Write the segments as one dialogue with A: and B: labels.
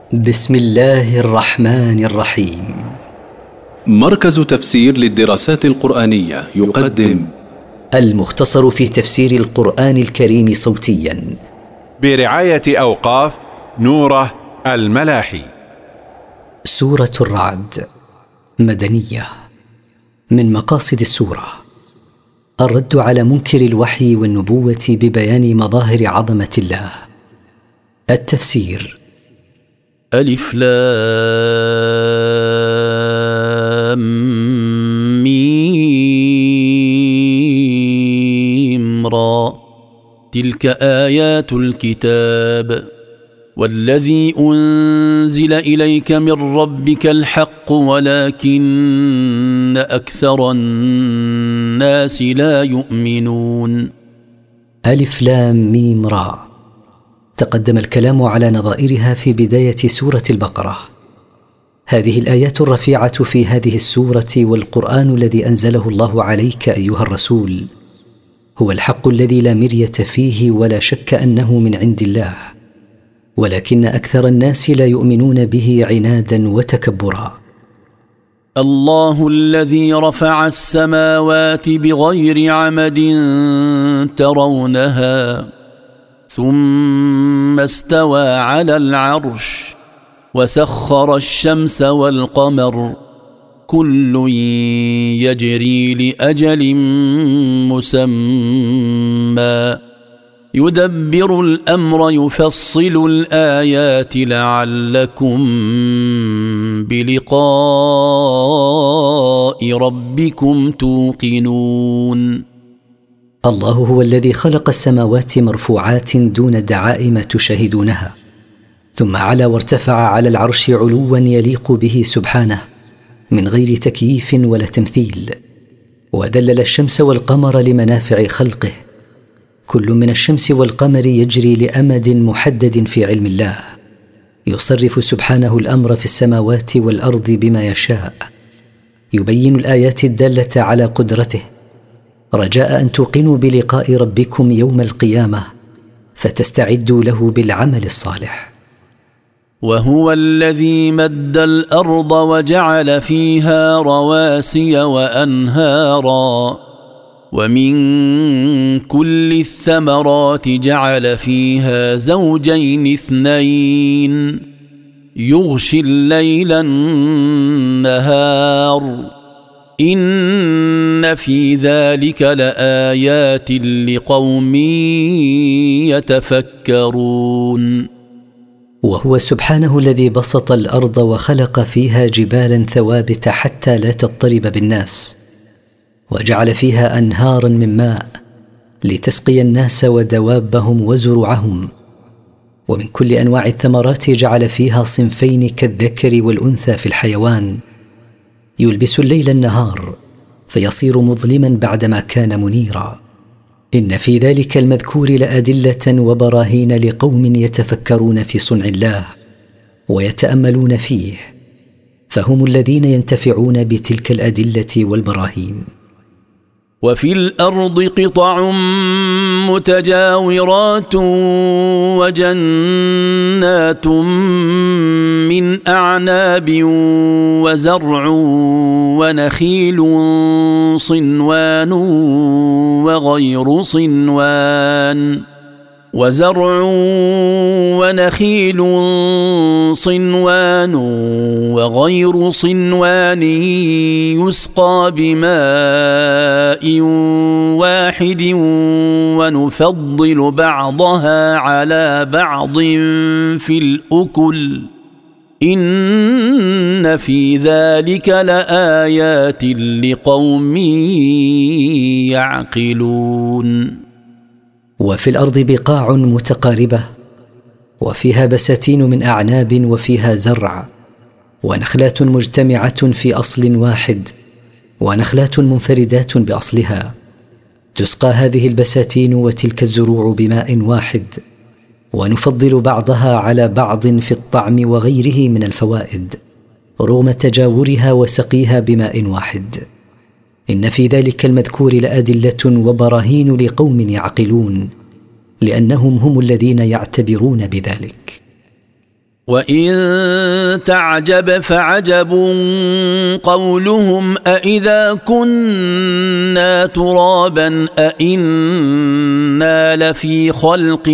A: بسم الله الرحمن الرحيم.
B: مركز تفسير للدراسات القرآنية يقدم
A: المختصر في تفسير القرآن الكريم صوتيا
C: برعاية أوقاف نوره الملاحي.
A: سورة الرعد مدنية. من مقاصد السورة الرد على منكر الوحي والنبوة ببيان مظاهر عظمة الله. التفسير:
D: ألف لام ميم را، تلك آيات الكتاب، والذي أنزل إليك من ربك الحق ولكن أكثر الناس لا يؤمنون.
A: ألف لام ميم را. تقدم الكلام على نظائرها في بداية سورة البقرة. هذه الآيات الرفيعة في هذه السورة والقرآن الذي أنزله الله عليك أيها الرسول هو الحق الذي لا مرية فيه ولا شك أنه من عند الله، ولكن أكثر الناس لا يؤمنون به عنادا وتكبرا.
D: الله الذي رفع السماوات بغير عمد ترونها ثم استوى على العرش وسخر الشمس والقمر كل يجري لأجل مسمى يدبر الأمر يفصل الآيات لعلكم بلقاء ربكم توقنون.
A: الله هو الذي خلق السماوات مرفوعات دون دعائم تشاهدونها، ثم علا وارتفع على العرش علوا يليق به سبحانه من غير تكييف ولا تمثيل، وذلل الشمس والقمر لمنافع خلقه. كل من الشمس والقمر يجري لأمد محدد في علم الله، يصرف سبحانه الأمر في السماوات والأرض بما يشاء، يبين الآيات الدالة على قدرته رجاء أن توقنوا بلقاء ربكم يوم القيامة فتستعدوا له بالعمل الصالح.
D: وهو الذي مد الأرض وجعل فيها رواسي وأنهارا ومن كل الثمرات جعل فيها زوجين اثنين يغشي الليل النهار إن في ذلك لآيات لقوم يتفكرون.
A: وهو سبحانه الذي بسط الأرض وخلق فيها جبالا ثوابت حتى لا تضطرب بالناس، وجعل فيها أنهارا من ماء لتسقي الناس ودوابهم وزروعهم، ومن كل أنواع الثمرات جعل فيها صنفين كالذكر والأنثى في الحيوان، يلبس الليل النهار فيصير مظلما بعدما كان منيرا. إن في ذلك المذكور لأدلة وبراهين لقوم يتفكرون في صنع الله ويتأملون فيه، فهم الذين ينتفعون بتلك الأدلة والبراهين.
D: وفي الأرض قطع متجاورات وجنات من أعناب وزرع ونخيل صنوان وغير صنوان يسقى بماء واحد ونفضل بعضها على بعض في الأكل إن في ذلك لآيات لقوم يعقلون.
A: وفي الأرض بقاع متقاربة وفيها بساتين من أعناب وفيها زرع ونخلات مجتمعة في أصل واحد ونخلات منفردات بأصلها، تسقى هذه البساتين وتلك الزروع بماء واحد، ونفضل بعضها على بعض في الطعم وغيره من الفوائد رغم تجاورها وسقيها بماء واحد. إن في ذلك المذكور لأدلة وبراهين لقوم يعقلون، لأنهم هم الذين يعتبرون بذلك.
D: وإن تعجب فعجب قولهم أإذا كنا ترابا أإنا لفي خلق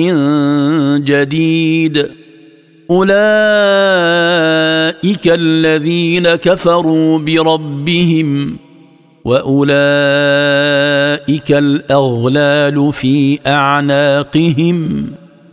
D: جديد أولئك الذين كفروا بربهم وأولئك الأغلال في أعناقهم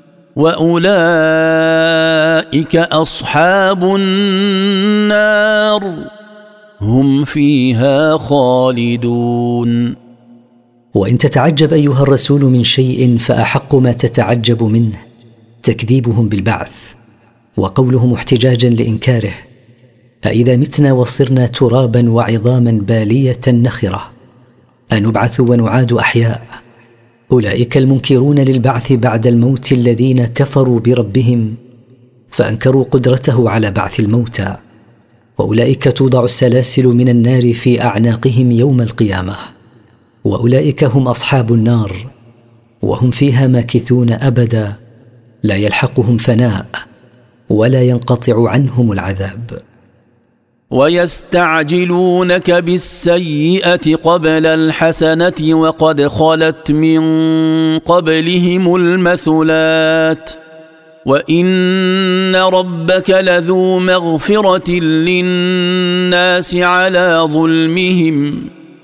D: وأولئك أصحاب النار هم فيها خالدون.
A: وإن تتعجب أيها الرسول من شيء فأحق ما تتعجب منه تكذيبهم بالبعث وقولهم احتجاجا لإنكاره: أإذا متنا وصرنا ترابا وعظاما بالية نخرة أنبعث ونعاد أحياء. أولئك المنكرون للبعث بعد الموت الذين كفروا بربهم فأنكروا قدرته على بعث الموتى، وأولئك توضع السلاسل من النار في أعناقهم يوم القيامة، وأولئك هم أصحاب النار وهم فيها ماكثون أبدا لا يلحقهم فناء ولا ينقطع عنهم العذاب.
D: ويستعجلونك بالسيئة قبل الحسنة وقد خلت من قبلهم المثلات وإن ربك لذو مغفرة للناس على ظلمهم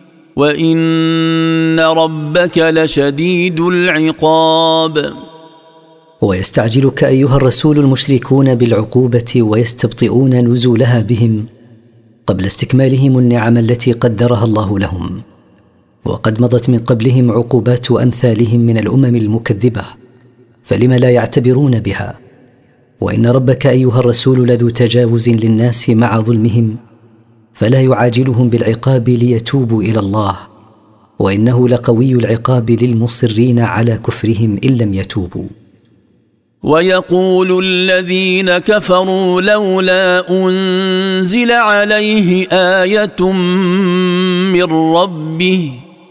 D: وإن ربك لشديد العقاب.
A: ويستعجلك أيها الرسول المشركون بالعقوبة ويستبطئون نزولها بهم قبل استكمالهم النعم التي قدرها الله لهم، وقد مضت من قبلهم عقوبات أمثالهم من الأمم المكذبة، فلم لا يعتبرون بها؟ وإن ربك أيها الرسول لذو تجاوز للناس مع ظلمهم فلا يعاجلهم بالعقاب ليتوبوا إلى الله، وإنه لقوي العقاب للمصرين على كفرهم إن لم يتوبوا.
D: ويقول الذين كفروا لولا أنزل عليه آية من ربه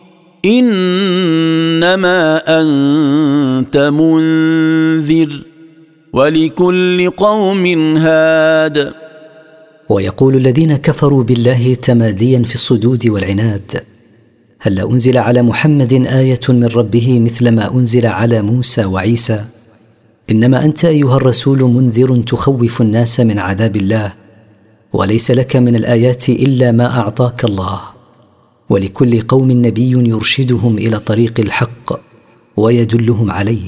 D: إنما أنت منذر ولكل قوم هاد.
A: ويقول الذين كفروا بالله تماديا في الصدود والعناد: هل أنزل على محمد آية من ربه مثل ما أنزل على موسى وعيسى؟ إنما أنت أيها الرسول منذر تخوف الناس من عذاب الله، وليس لك من الآيات إلا ما أعطاك الله، ولكل قوم نبي يرشدهم إلى طريق الحق ويدلهم عليه.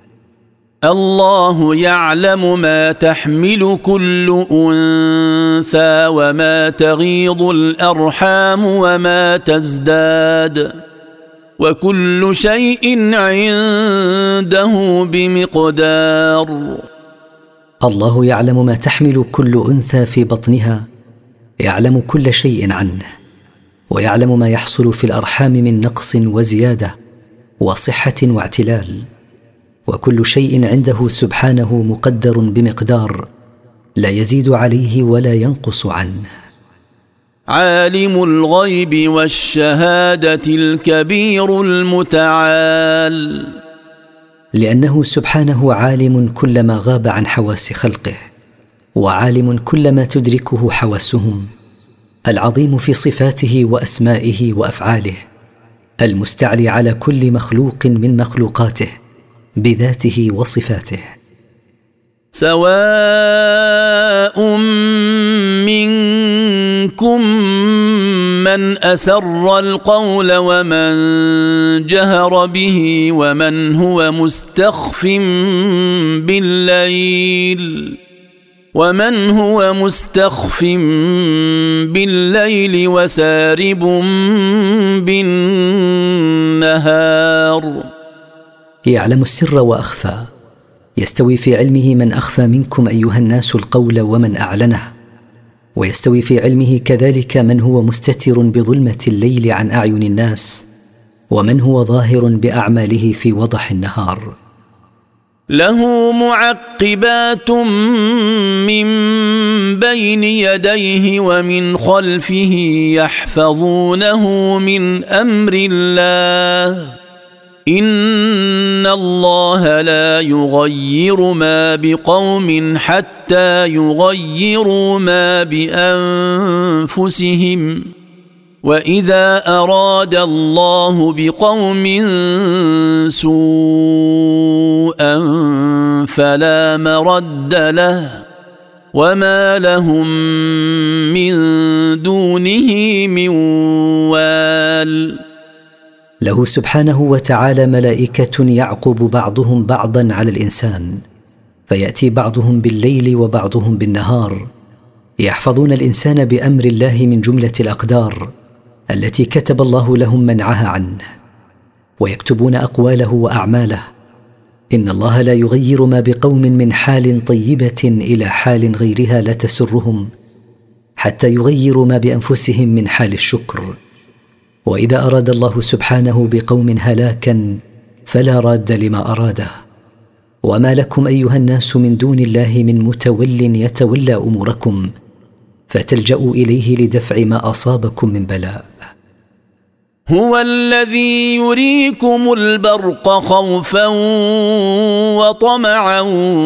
D: الله يعلم ما تحمل كل أنثى وما تغيض الأرحام وما تزداد وكل شيء عنده بمقدار.
A: الله يعلم ما تحمل كل أنثى في بطنها، يعلم كل شيء عنه، ويعلم ما يحصل في الأرحام من نقص وزيادة وصحة واعتلال، وكل شيء عنده سبحانه مقدر بمقدار لا يزيد عليه ولا ينقص عنه.
D: عالم الغيب والشهادة الكبير المتعال.
A: لأنه سبحانه عالم كل ما غاب عن حواس خلقه، وعالم كل ما تدركه حواسهم، العظيم في صفاته وأسمائه وأفعاله، المستعلي على كل مخلوق من مخلوقاته بذاته وصفاته.
D: سواء منكم من أسر القول ومن جهر به ومن هو مستخف بالليل وسارب بالنهار.
A: يعلم السر وأخفى، يستوي في علمه من أخفى منكم أيها الناس القول ومن أعلنه، ويستوي في علمه كذلك من هو مستتر بظلمة الليل عن أعين الناس ومن هو ظاهر بأعماله في وضح النهار.
D: له معقبات من بين يديه ومن خلفه يحفظونه من أمر الله إن الله لا يغير ما بقوم حتى يغيروا ما بأنفسهم وإذا أراد الله بقوم سوءا فلا مرد له وما لهم من دونه من وال.
A: له سبحانه وتعالى ملائكة يعقب بعضهم بعضا على الإنسان، فيأتي بعضهم بالليل وبعضهم بالنهار، يحفظون الإنسان بأمر الله من جملة الأقدار التي كتب الله لهم منعها عنه، ويكتبون أقواله وأعماله. إن الله لا يغير ما بقوم من حال طيبة إلى حال غيرها لا تسرهم حتى يغيروا ما بأنفسهم من حال الشكر. وإذا أراد الله سبحانه بقوم هلاكا فلا راد لما أراده. وما لكم أيها الناس من دون الله من متول يتولى أموركم فتلجأوا إليه لدفع ما أصابكم من بلاء.
D: هو الذي يريكم البرق خوفا وطمعا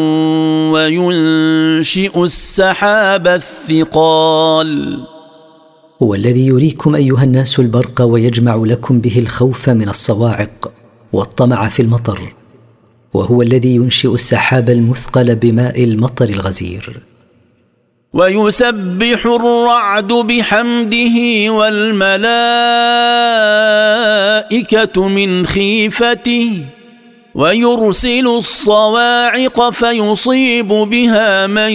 D: وينشئ السحاب الثقال.
A: هو الذي يريكم أيها الناس البرق ويجمع لكم به الخوف من الصواعق والطمع في المطر، وهو الذي ينشئ السحاب المثقل بماء المطر الغزير.
D: ويسبح الرعد بحمده والملائكة من خيفته ويرسل الصواعق فيصيب بها من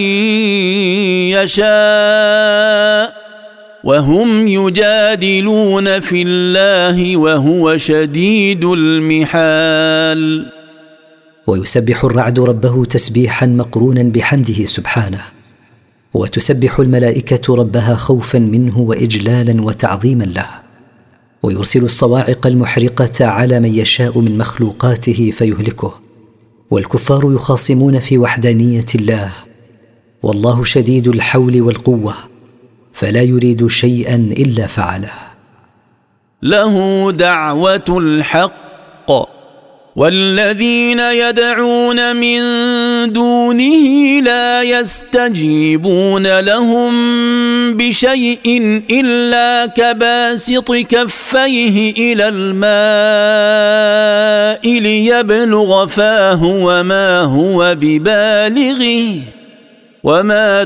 D: يشاء وهم يجادلون في الله وهو شديد المحال.
A: ويسبح الرعد ربه تسبيحا مقرونا بحمده سبحانه، وتسبح الملائكة ربها خوفا منه وإجلالا وتعظيما له، ويرسل الصواعق المحرقة على من يشاء من مخلوقاته فيهلكه. والكفار يخاصمون في وحدانية الله، والله شديد الحول والقوة فلا يريد شيئا إلا فعله.
D: له دعوة الحق والذين يدعون من دونه لا يستجيبون لهم بشيء إلا كباسط كفيه إلى الماء ليبلغ فاه وما هو ببالغه وما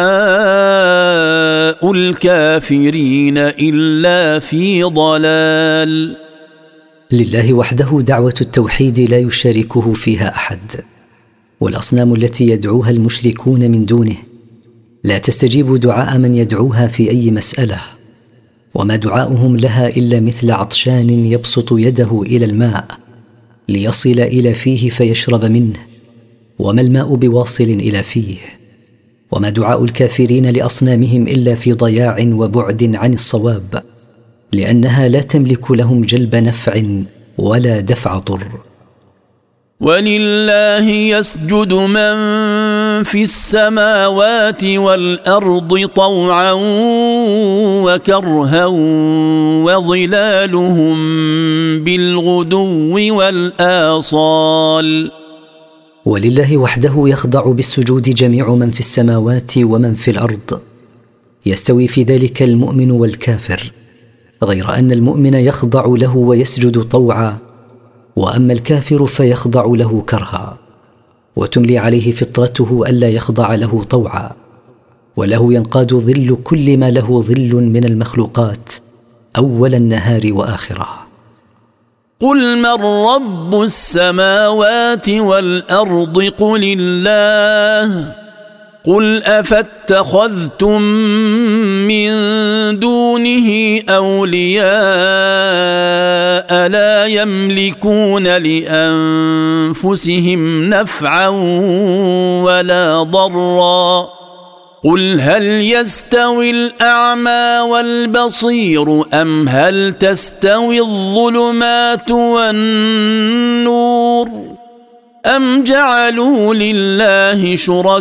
D: دعاء الكافرين إلا في ضلال.
A: لله وحده دعوة التوحيد لا يشاركه فيها أحد، والأصنام التي يدعوها المشركون من دونه لا تستجيب دعاء من يدعوها في أي مسألة، وما دعاؤهم لها إلا مثل عطشان يبسط يده إلى الماء ليصل إلى فيه فيشرب منه، وما الماء بواصل إلى فيه. وما دعاء الكافرين لأصنامهم إلا في ضياع وبعد عن الصواب، لأنها لا تملك لهم جلب نفع ولا دفع ضر.
D: ولله يسجد من في السماوات والأرض طوعا وكرها وظلالهم بالغدو والآصال.
A: ولله وحده يخضع بالسجود جميع من في السماوات ومن في الأرض، يستوي في ذلك المؤمن والكافر، غير أن المؤمن يخضع له ويسجد طوعا، وأما الكافر فيخضع له كرها، وتملي عليه فطرته ألا يخضع له طوعا، وله ينقاد ظل كل ما له ظل من المخلوقات أول النهار وآخره.
D: قل من رب السماوات والأرض قل الله قل أفاتخذتم من دونه أولياء لا يملكون لأنفسهم نفعا ولا ضرا قل هل يستوي الأعمى والبصير أم هل تستوي الظلمات والنور أم جعلوا لله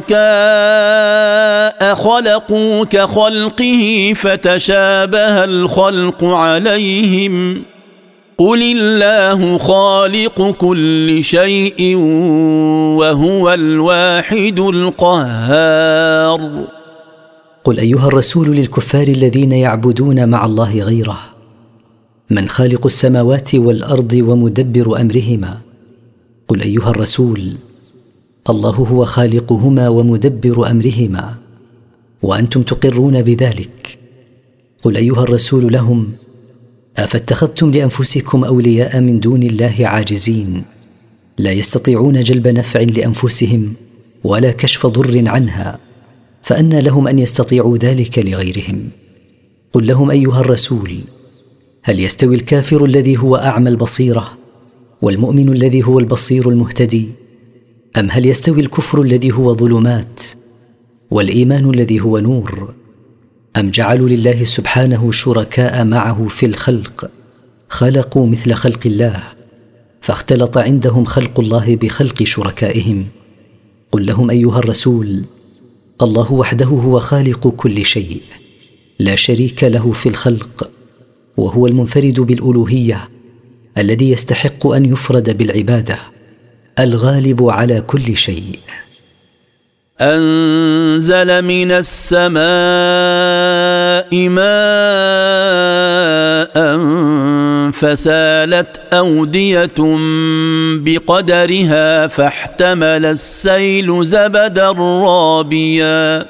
D: شركاء خلقوا كخلقه فتشابه الخلق عليهم قل الله خالق كل شيء وهو الواحد القهار.
A: قل أيها الرسول للكفار الذين يعبدون مع الله غيره: من خالق السماوات والأرض ومدبر أمرهما. قل أيها الرسول: الله هو خالقهما ومدبر أمرهما، وأنتم تقرون بذلك. قل أيها الرسول لهم: أفاتخذتم لأنفسكم أولياء من دون الله عاجزين، لا يستطيعون جلب نفع لأنفسهم ولا كشف ضر عنها، فأنى لهم أن يستطيعوا ذلك لغيرهم. قل لهم أيها الرسول: هل يستوي الكافر الذي هو أعمى البصيرة والمؤمن الذي هو البصير المهتدي؟ أم هل يستوي الكفر الذي هو ظلمات والإيمان الذي هو نور؟ أم جعلوا لله سبحانه شركاء معه في الخلق، خلقوا مثل خلق الله، فاختلط عندهم خلق الله بخلق شركائهم. قل لهم أيها الرسول: الله وحده هو خالق كل شيء، لا شريك له في الخلق، وهو المنفرد بالألوهية، الذي يستحق أن يفرد بالعبادة، الغالب على كل شيء.
D: أنزل من السماء ماء فسالت أودية بقدرها فاحتمل السيل زبدا رابيا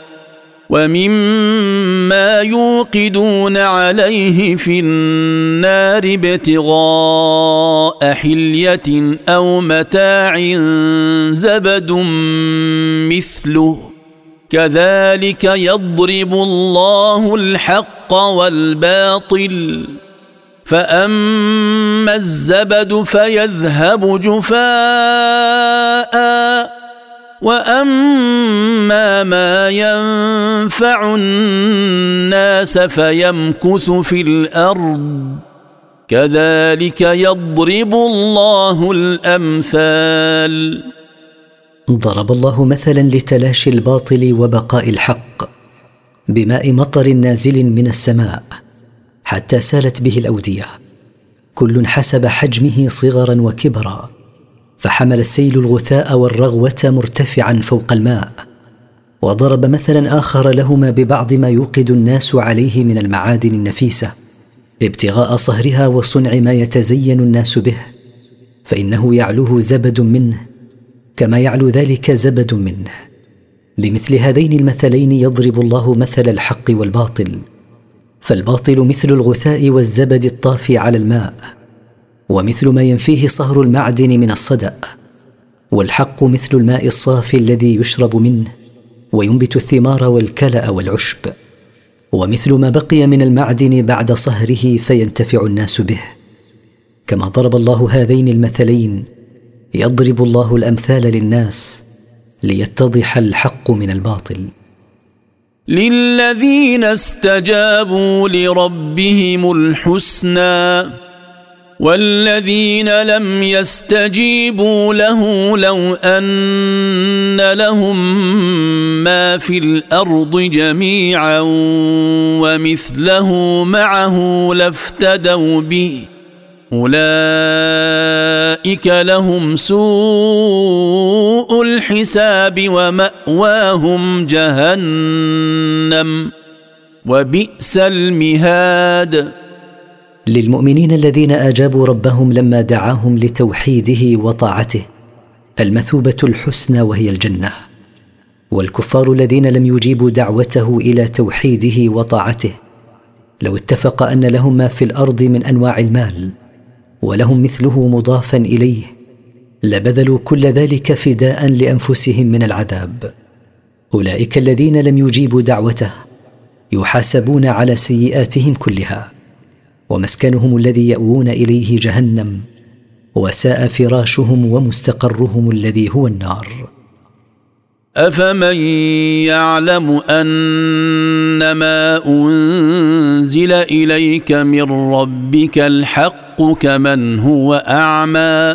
D: ومما يوقدون عليه في النار ابتغاء حلية أو متاع زبد مثله كذلك يضرب الله الحق والباطل فأما الزبد فيذهب جفاء وأما ما ينفع الناس فيمكث في الأرض كذلك يضرب الله الأمثال.
A: ضرب الله مثلا لتلاشي الباطل وبقاء الحق بماء مطر نازل من السماء حتى سالت به الأودية، كل حسب حجمه صغرا وكبرا، فحمل السيل الغثاء والرغوة مرتفعا فوق الماء. وضرب مثلا آخر لهما ببعض ما يوقد الناس عليه من المعادن النفيسة ابتغاء صهرها وصنع ما يتزين الناس به، فإنه يعلوه زبد منه كما يعلو ذلك زبد منه. بمثل هذين المثلين يضرب الله مثل الحق والباطل، فالباطل مثل الغثاء والزبد الطافي على الماء، ومثل ما ينفيه صهر المعدن من الصدأ، والحق مثل الماء الصافي الذي يشرب منه وينبت الثمار والكلأ والعشب، ومثل ما بقي من المعدن بعد صهره فينتفع الناس به. كما ضرب الله هذين المثلين يضرب الله الأمثال للناس ليتضح الحق من الباطل.
D: للذين استجابوا لربهم الحسنى والذين لم يستجيبوا له لو أن لهم ما في الأرض جميعا ومثله معه لافتدوا به أولئك لهم سوء الحساب ومأواهم جهنم وبئس المهاد.
A: للمؤمنين الذين أجابوا ربهم لما دعاهم لتوحيده وطاعته المثوبة الحسنى وهي الجنة، والكفار الذين لم يجيبوا دعوته إلى توحيده وطاعته لو اتفق أن لهم ما في الأرض من أنواع المال ولهم مثله مضافا إليه لبذلوا كل ذلك فداء لأنفسهم من العذاب. أولئك الذين لم يجيبوا دعوته يحاسبون على سيئاتهم كلها، ومسكنهم الذي يأوون إليه جهنم، وساء فراشهم ومستقرهم الذي هو النار.
D: أفمن يعلم أنما أنزل إليك من ربك الحق كمن هو أعمى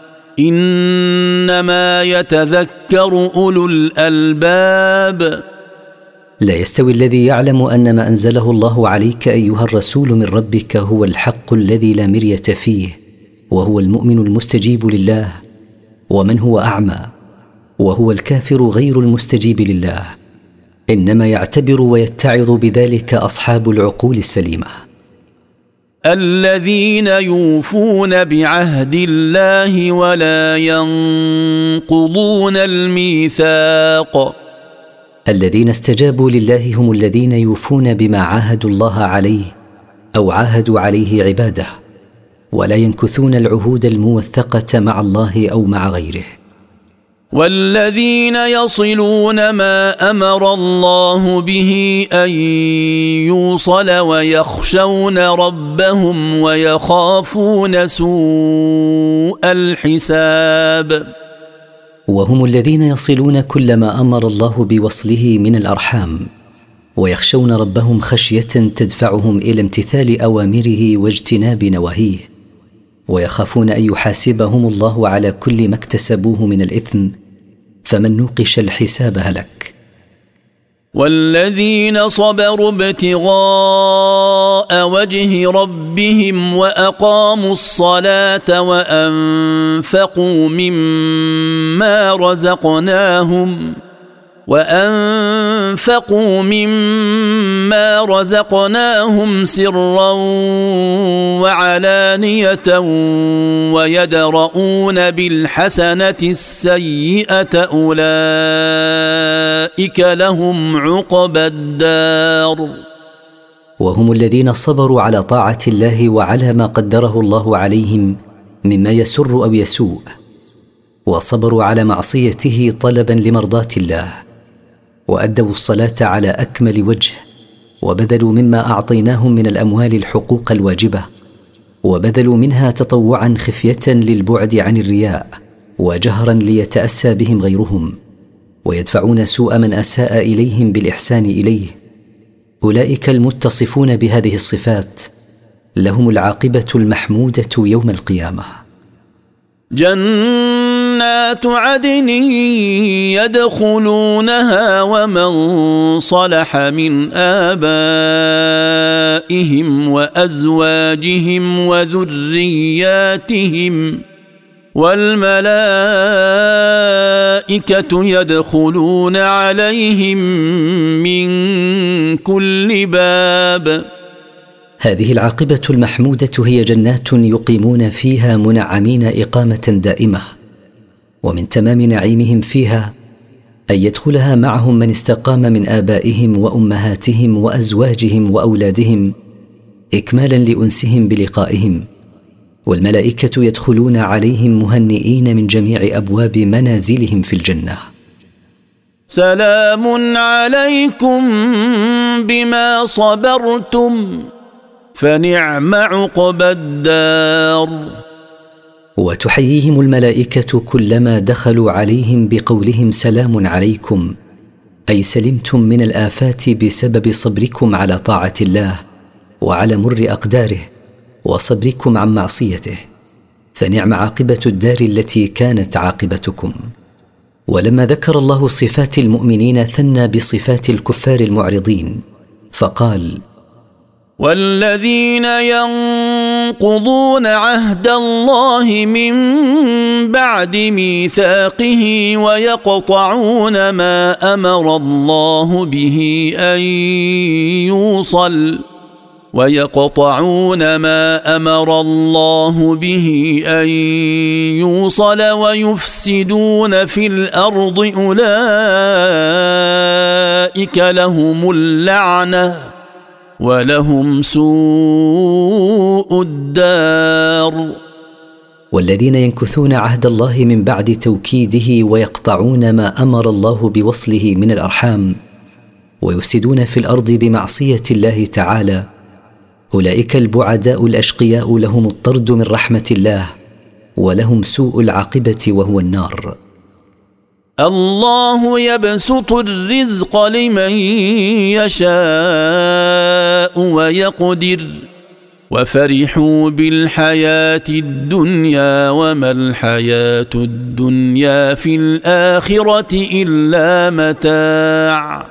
D: إنما يتذكر أولو الألباب.
A: لا يستوي الذي يعلم أن ما أنزله الله عليك أيها الرسول من ربك هو الحق الذي لا مرية فيه وهو المؤمن المستجيب لله، ومن هو أعمى وهو الكافر غير المستجيب لله. إنما يعتبر ويتعظ بذلك أصحاب العقول السليمة.
D: الذين يوفون بعهد الله ولا ينقضون الميثاق.
A: الذين استجابوا لله هم الذين يوفون بما عاهدوا الله عليه أو عاهدوا عليه عباده، ولا ينكثون العهود الموثقة مع الله أو مع غيره.
D: والذين يصلون ما أمر الله به أن يوصل ويخشون ربهم ويخافون سوء الحساب.
A: وهم الذين يصلون كل ما أمر الله بوصله من الأرحام، ويخشون ربهم خشية تدفعهم إلى امتثال أوامره واجتناب نواهيه، ويخافون أن يحاسبهم الله على كل ما اكتسبوه من الإثم، فمن نوقش الحساب هلك.
D: والذين صبروا ابتغاء وجه ربهم وأقاموا الصلاة وأنفقوا مما رزقناهم سرا وعلانية ويدرؤون بالحسنة السيئة أولئك لهم عقبى الدار.
A: وهم الذين صبروا على طاعة الله وعلى ما قدره الله عليهم مما يسر أو يسوء، وصبروا على معصيته طلبا لمرضاة الله، وأدوا الصلاة على أكمل وجه، وبذلوا مما أعطيناهم من الأموال الحقوق الواجبة، وبذلوا منها تطوعا خفية للبعد عن الرياء، وجهرا ليتأسى بهم غيرهم، ويدفعون سوء من أساء إليهم بالإحسان إليه. أولئك المتصفون بهذه الصفات لهم العاقبة المحمودة يوم القيامة.
D: جنات عدن يدخلونها ومن صلح من آبائهم وأزواجهم وذرياتهم، والملائكة يدخلون عليهم من كل باب.
A: هذه العاقبة المحمودة هي جنات يقيمون فيها منعمين إقامة دائمة، ومن تمام نعيمهم فيها أن يدخلها معهم من استقام من آبائهم وأمهاتهم وأزواجهم وأولادهم إكمالا لأنسهم بلقائهم، والملائكة يدخلون عليهم مهنئين من جميع أبواب منازلهم في الجنة.
D: سلام عليكم بما صبرتم فنعم عقبى الدار.
A: وتحييهم الملائكة كلما دخلوا عليهم بقولهم سلام عليكم، أي سلمتم من الآفات بسبب صبركم على طاعة الله وعلى مر أقداره وصبركم عن معصيته، فنعم عاقبة الدار التي كانت عاقبتكم. ولما ذكر الله صفات المؤمنين ثنى بصفات الكفار المعرضين فقال:
D: والذين ينقضون عهد الله من بعد ميثاقه ويقطعون ما أمر الله به أن يوصل ويفسدون في الأرض أولئك لهم اللعنة ولهم سوء الدار.
A: والذين ينكثون عهد الله من بعد توكيده ويقطعون ما أمر الله بوصله من الأرحام ويفسدون في الأرض بمعصية الله تعالى، أولئك البعداء الأشقياء لهم الطرد من رحمة الله ولهم سوء العاقبة وهو النار.
D: الله يبسط الرزق لمن يشاء ويقدر وفرحوا بالحياة الدنيا وما الحياة الدنيا في الآخرة إلا متاع.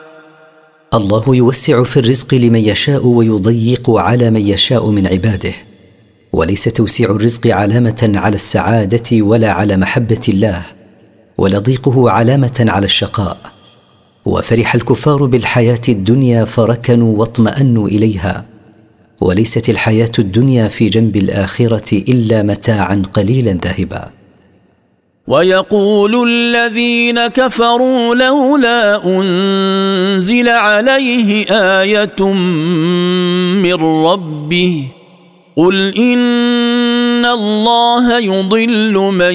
A: الله يوسع في الرزق لمن يشاء ويضيق على من يشاء من عباده، وليس توسيع الرزق علامه على السعاده ولا على محبه الله، ولا ضيقه علامه على الشقاء. وفرح الكفار بالحياه الدنيا فركنوا واطمانوا اليها، وليست الحياه الدنيا في جنب الاخره الا متاعا قليلا ذاهبا.
D: ويقول الذين كفروا لولا أنزل عليه آية من ربه قل إن الله يضل من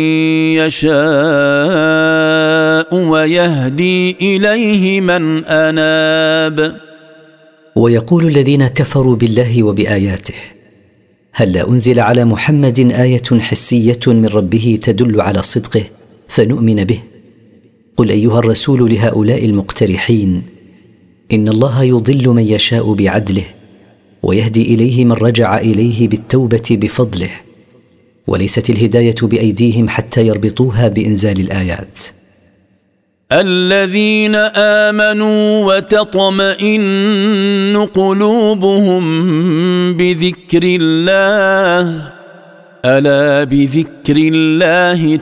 D: يشاء ويهدي إليه من أناب.
A: ويقول الذين كفروا بالله وبآياته هل لا أنزل على محمد آية حسية من ربه تدل على صدقه فنؤمن به؟ قل أيها الرسول لهؤلاء المقترحين إن الله يضل من يشاء بعدله ويهدي إليه من رجع إليه بالتوبة بفضله، وليست الهداية بأيديهم حتى يربطوها بإنزال الآيات.
D: الذين آمنوا وتطمئن قلوبهم بذكر الله ألا بذكر الله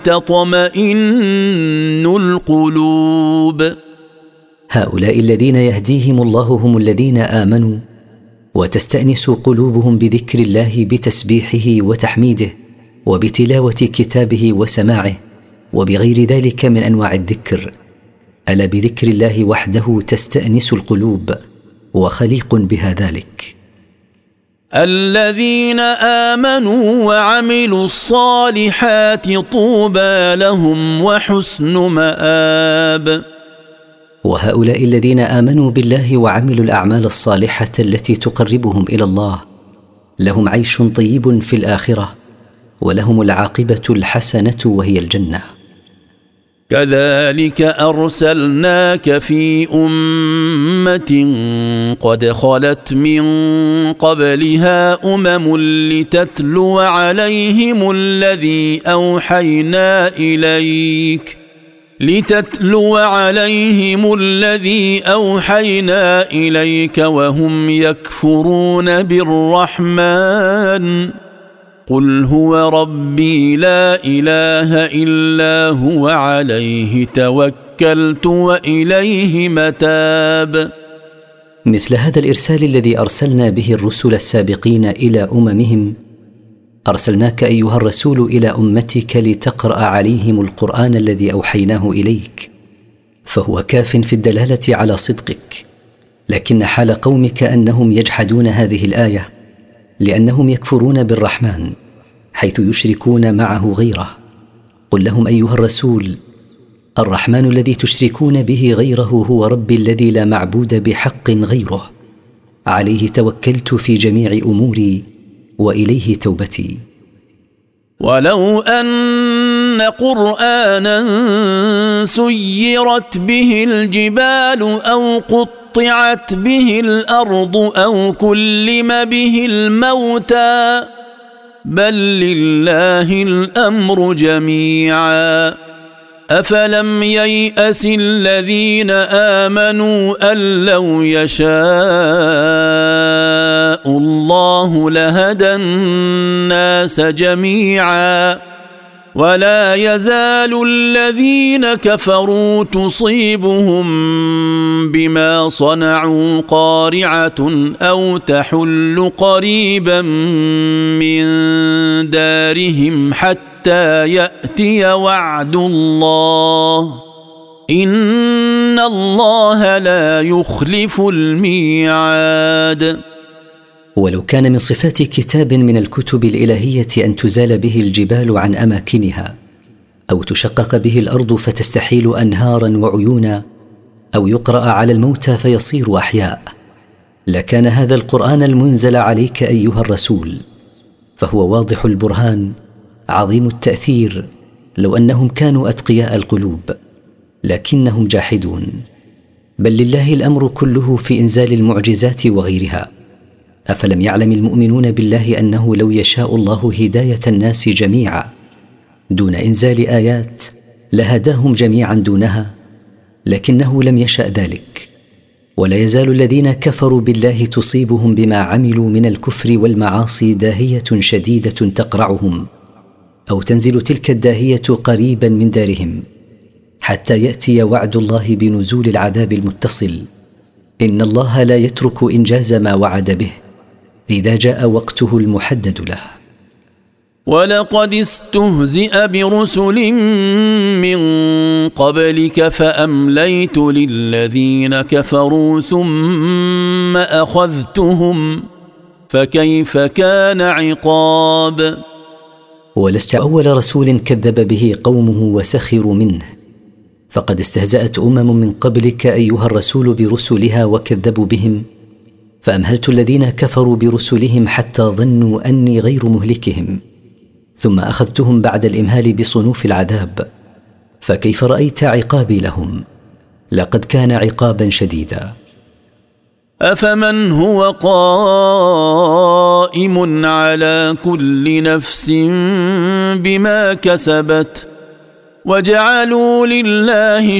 D: تطمئن القلوب.
A: هؤلاء الذين يهديهم الله هم الذين آمنوا وتستأنس قلوبهم بذكر الله بتسبيحه وتحميده وبتلاوة كتابه وسماعه وبغير ذلك من أنواع الذكر. ألا بذكر الله وحده تستأنس القلوب وخليق بها ذلك.
D: الذين آمنوا وعملوا الصالحات طوبى لهم وحسن مآب.
A: وهؤلاء الذين آمنوا بالله وعملوا الأعمال الصالحة التي تقربهم إلى الله لهم عيش طيب في الآخرة ولهم العاقبة الحسنة وهي الجنة.
D: كذلك أرسلناك في أمة قد خلت من قبلها أمم لتتلو عليهم الذي أوحينا إليك وهم يكفرون بالرحمن قل هو ربي لا إله إلا هو عليه توكلت وإليه متاب.
A: مثل هذا الإرسال الذي أرسلنا به الرسل السابقين إلى أممهم أرسلناك أيها الرسول إلى أمتك لتقرأ عليهم القرآن الذي أوحيناه إليك، فهو كاف في الدلالة على صدقك. لكن حال قومك أنهم يجحدون هذه الآية لأنهم يكفرون بالرحمن حيث يشركون معه غيره. قل لهم أيها الرسول الرحمن الذي تشركون به غيره هو ربي الذي لا معبود بحق غيره، عليه توكلت في جميع أموري وإليه توبتي.
D: ولو أن قرآنا سيرت به الجبال أو قطعت به الأرض أو كلم به الموتى بل لله الأمر جميعا أفلم ييأس الذين آمنوا أن لو يشاء الله لهدى الناس جميعا ولا يزال الذين كفروا تصيبهم بما صنعوا قارعة أو تحل قريبا من دارهم حتى يأتي وعد الله إن الله لا يخلف الميعاد.
A: ولو كان من صفات كتاب من الكتب الإلهية أن تزال به الجبال عن أماكنها أو تشقق به الأرض فتستحيل أنهارا وعيونا أو يقرأ على الموتى فيصير أحياء لكان هذا القرآن المنزل عليك أيها الرسول، فهو واضح البرهان عظيم التأثير لو أنهم كانوا أتقياء القلوب، لكنهم جاحدون. بل لله الأمر كله في إنزال المعجزات وغيرها. أفلم يعلم المؤمنون بالله أنه لو يشاء الله هداية الناس جميعا دون إنزال آيات لهداهم جميعا دونها، لكنه لم يشأ ذلك. ولا يزال الذين كفروا بالله تصيبهم بما عملوا من الكفر والمعاصي داهية شديدة تقرعهم، أو تنزل تلك الداهية قريبا من دارهم، حتى يأتي وعد الله بنزول العذاب المتصل. إن الله لا يترك إنجاز ما وعد به إذا جاء وقته المحدد له.
D: ولقد استهزئ برسل من قبلك فأمليت للذين كفروا ثم أخذتهم فكيف كان عقاب.
A: ولست أول رسول كذب به قومه وسخروا منه، فقد استهزأت من قبلك أيها الرسول برسلها وكذبوا بهم، فأمهلت الذين كفروا برسلهم حتى ظنوا أني غير مهلكهم، ثم أخذتهم بعد الإمهال بصنوف العذاب، فكيف رأيت عقابي لهم؟ لقد كان عقابا شديدا.
D: أفمن هو قائم على كل نفس بما كسبت وجعلوا لله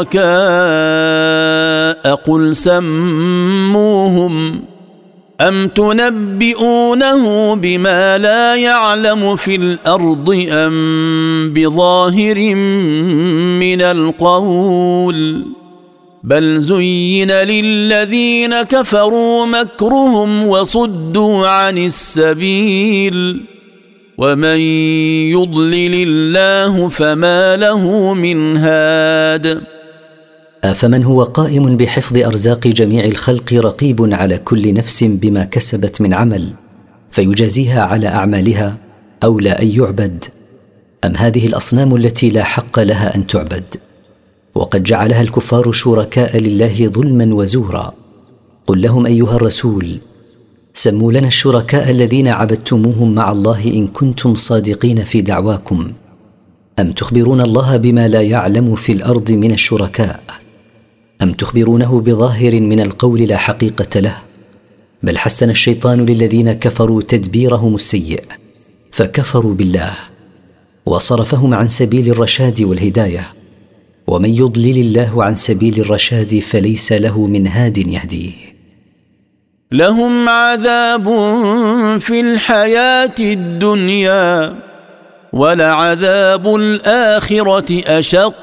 D: شركاء قل سموهم أم تنبئونه بما لا يعلم في الأرض أم بظاهر من القول بل زين للذين كفروا مكرهم وصدوا عن السبيل ومن يضلل الله فما له من هاد.
A: أفمن هو قائم بحفظ أرزاق جميع الخلق رقيب على كل نفس بما كسبت من عمل فيجازيها على أعمالها أولى أن يعبد، أم هذه الأصنام التي لا حق لها أن تعبد؟ وقد جعلها الكفار شركاء لله ظلما وزورا. قل لهم أيها الرسول سموا لنا الشركاء الذين عبدتموهم مع الله إن كنتم صادقين في دعواكم، أم تخبرون الله بما لا يعلم في الأرض من الشركاء، أم تخبرونه بظاهر من القول لا حقيقة له؟ بل حسن الشيطان للذين كفروا تدبيرهم السيء فكفروا بالله وصرفهم عن سبيل الرشاد والهداية، ومن يضلل الله عن سبيل الرشاد فليس له من هاد يهديه.
D: لهم عذاب في الحياة الدنيا ولعذاب الآخرة أشق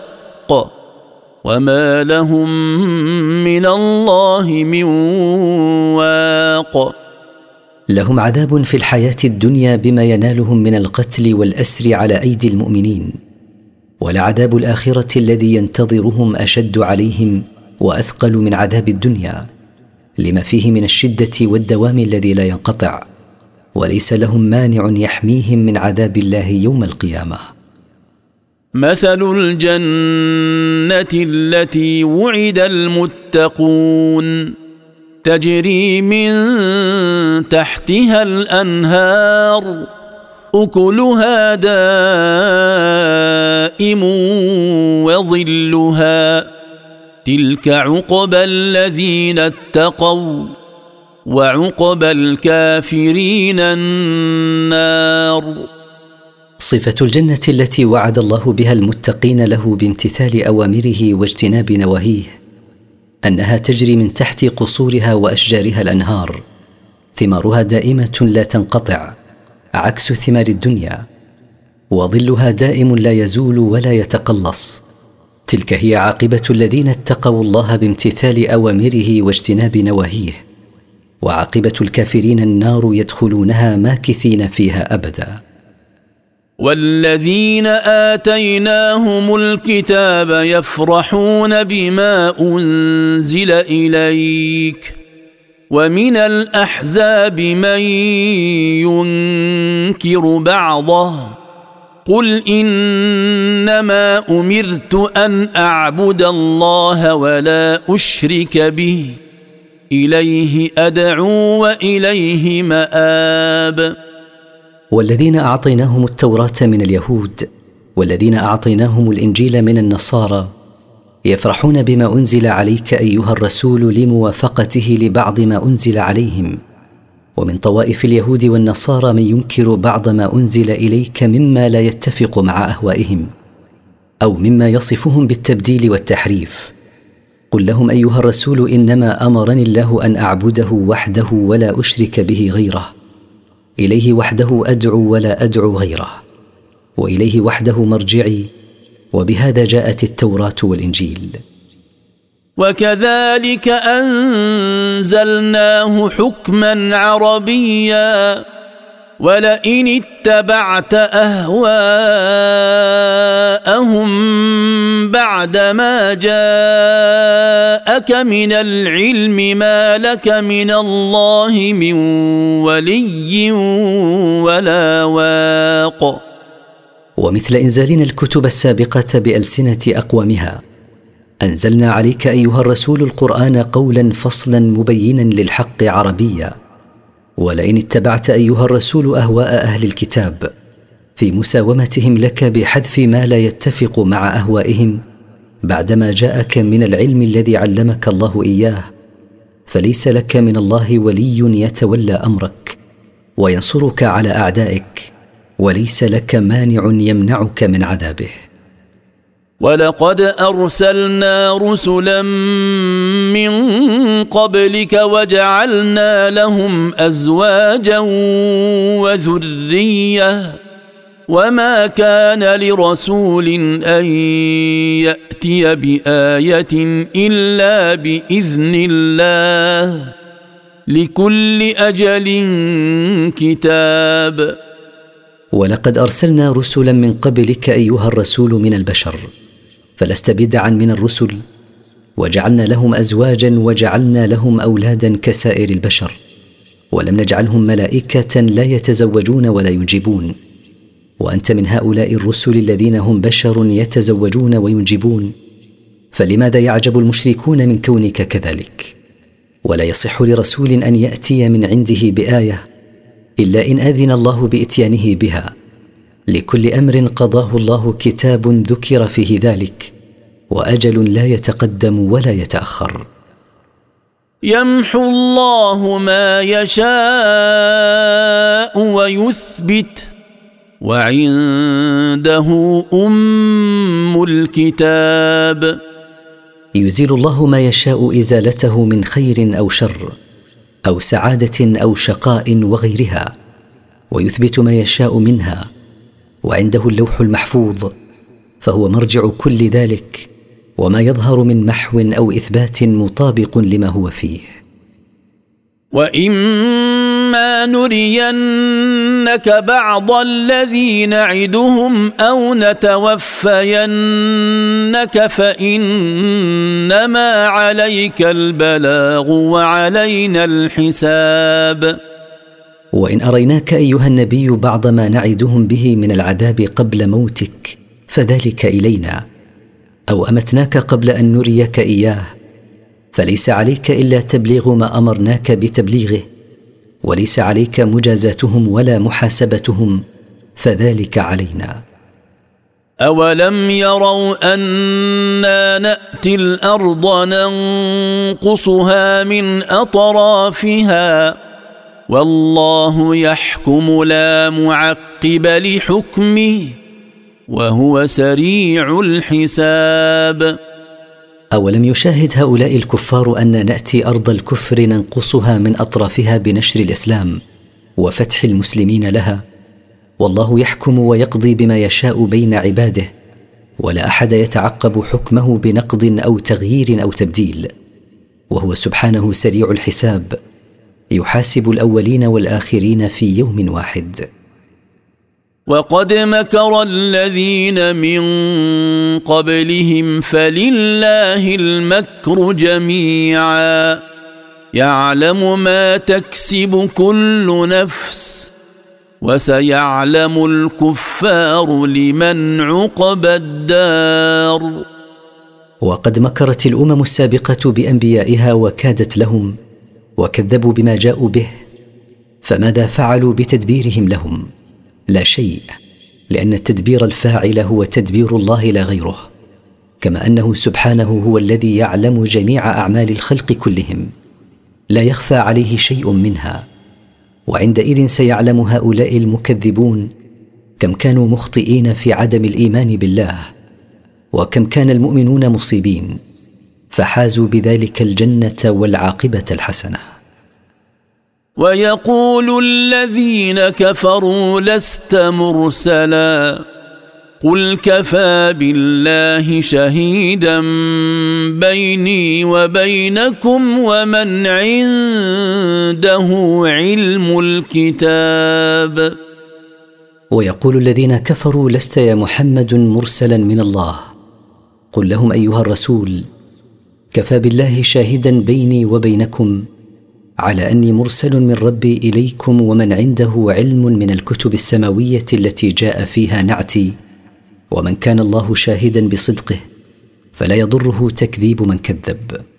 D: وما لهم من الله من واق.
A: لهم عذاب في الحياة الدنيا بما ينالهم من القتل والأسر على أيدي المؤمنين، ولعذاب الآخرة الذي ينتظرهم أشد عليهم وأثقل من عذاب الدنيا لما فيه من الشدة والدوام الذي لا ينقطع، وليس لهم مانع يحميهم من عذاب الله يوم القيامة.
D: مثل الجنة التي وعد المتقون تجري من تحتها الأنهار أكلها دائم وظلها تلك عقبى الذين اتقوا وعقبى الكافرين النار.
A: صفة الجنة التي وعد الله بها المتقين له بامتثال أوامره واجتناب نواهيه أنها تجري من تحت قصورها وأشجارها الأنهار، ثمارها دائمة لا تنقطع عكس ثمار الدنيا، وظلها دائم لا يزول ولا يتقلص. تلك هي عاقبة الذين اتقوا الله بامتثال أوامره واجتناب نواهيه، وعاقبة الكافرين النار يدخلونها ماكثين فيها أبدا.
D: والذين آتيناهم الكتاب يفرحون بما أنزل إليك ومن الأحزاب من ينكر بعضه قل إنما أمرت أن أعبد الله ولا أشرك به إليه أدعو وإليه مآب.
A: والذين أعطيناهم التوراة من اليهود والذين أعطيناهم الإنجيل من النصارى يفرحون بما أنزل عليك أيها الرسول لموافقته لبعض ما أنزل عليهم، ومن طوائف اليهود والنصارى من ينكر بعض ما أنزل إليك مما لا يتفق مع أهوائهم أو مما يصفهم بالتبديل والتحريف. قل لهم ايها الرسول انما امرني الله ان اعبده وحده ولا اشرك به غيره، اليه وحده ادعو ولا ادعو غيره، واليه وحده مرجعي، وبهذا جاءت التوراه والانجيل.
D: وكذلك انزلناه حكما عربيا ولئن اتبعت اهواءهم بعدما جاءك من العلم ما لك من الله من ولي ولا واق.
A: ومثل انزالنا الكتب السابقه بالسنه اقوامها، انزلنا عليك ايها الرسول القران قولا فصلا مبينا للحق عربيا. ولئن اتبعت ايها الرسول اهواء اهل الكتاب في مساومتهم لك بحذف ما لا يتفق مع اهوائهم بعدما جاءك من العلم الذي علمك الله اياه، فليس لك من الله ولي يتولى امرك وينصرك على اعدائك، وليس لك مانع يمنعك من عذابه.
D: ولقد أرسلنا رسلا من قبلك وجعلنا لهم أزواجا وذرية، وما كان لرسول أن يأتي بآية إلا بإذن الله، لكل أجل كتاب.
A: ولقد أرسلنا رسلا من قبلك أيها الرسول من البشر، فلست بدعا من الرسل، وجعلنا لهم أزواجا وجعلنا لهم أولادا كسائر البشر، ولم نجعلهم ملائكة لا يتزوجون ولا ينجبون، وأنت من هؤلاء الرسل الذين هم بشر يتزوجون وينجبون، فلماذا يعجب المشركون من كونك كذلك؟ ولا يصح لرسول أن يأتي من عنده بآية إلا إن أذن الله بإتيانه بها، لكل أمر قضاه الله كتاب ذكر فيه ذلك، وأجل لا يتقدم ولا يتأخر.
D: يمحو الله ما يشاء ويثبت، وعنده أم الكتاب.
A: يزيل الله ما يشاء إزالته من خير أو شر أو سعادة أو شقاء وغيرها، ويثبت ما يشاء منها، وعنده اللوح المحفوظ، فهو مرجع كل ذلك، وما يظهر من محو أو إثبات مطابق لما هو فيه.
D: وإما نرينك بعض الذي نعدهم أو نتوفينك فإنما عليك البلاغ وعلينا الحساب.
A: وإن أريناك أيها النبي بعض ما نعدهم به من العذاب قبل موتك فذلك إلينا، أو أمتناك قبل أن نريك إياه، فليس عليك إلا تبليغ ما أمرناك بتبليغه، وليس عليك مجازاتهم ولا محاسبتهم، فذلك علينا.
D: أولم يروا أنا نأتي الأرض ننقصها من أطرافها، والله يحكم لا معقب لحكمه، وهو سريع الحساب.
A: أولم يشاهد هؤلاء الكفار أن نأتي أرض الكفر ننقصها من أطرافها بنشر الإسلام وفتح المسلمين لها، والله يحكم ويقضي بما يشاء بين عباده، ولا أحد يتعقب حكمه بنقض أو تغيير أو تبديل، وهو سبحانه سريع الحساب، يحاسب الأولين والآخرين في يوم واحد.
D: وقد مكر الذين من قبلهم فلله المكر جميعا، يعلم ما تكسب كل نفس، وسيعلم الكفار لمن عقبى الدار.
A: وقد مكرت الأمم السابقة بأنبيائها وكادت لهم، وكذبوا بما جاءوا به، فماذا فعلوا بتدبيرهم لهم؟ لا شيء، لأن التدبير الفاعل هو تدبير الله لا غيره، كما أنه سبحانه هو الذي يعلم جميع أعمال الخلق كلهم، لا يخفى عليه شيء منها. وعندئذ سيعلم هؤلاء المكذبون كم كانوا مخطئين في عدم الإيمان بالله، وكم كان المؤمنون مصيبين، فحازوا بذلك الجنة والعاقبة الحسنة.
D: ويقول الذين كفروا لست مرسلا قل كفى بالله شهيدا بيني وبينكم ومن عنده علم الكتاب.
A: ويقول الذين كفروا لست يا محمد مرسلا من الله قل لهم أيها الرسول كفى بالله شاهدا بيني وبينكم على أني مرسل من ربي إليكم ومن عنده علم من الكتب السماوية التي جاء فيها نعتي، ومن كان الله شاهدا بصدقه فلا يضره تكذيب من كذب.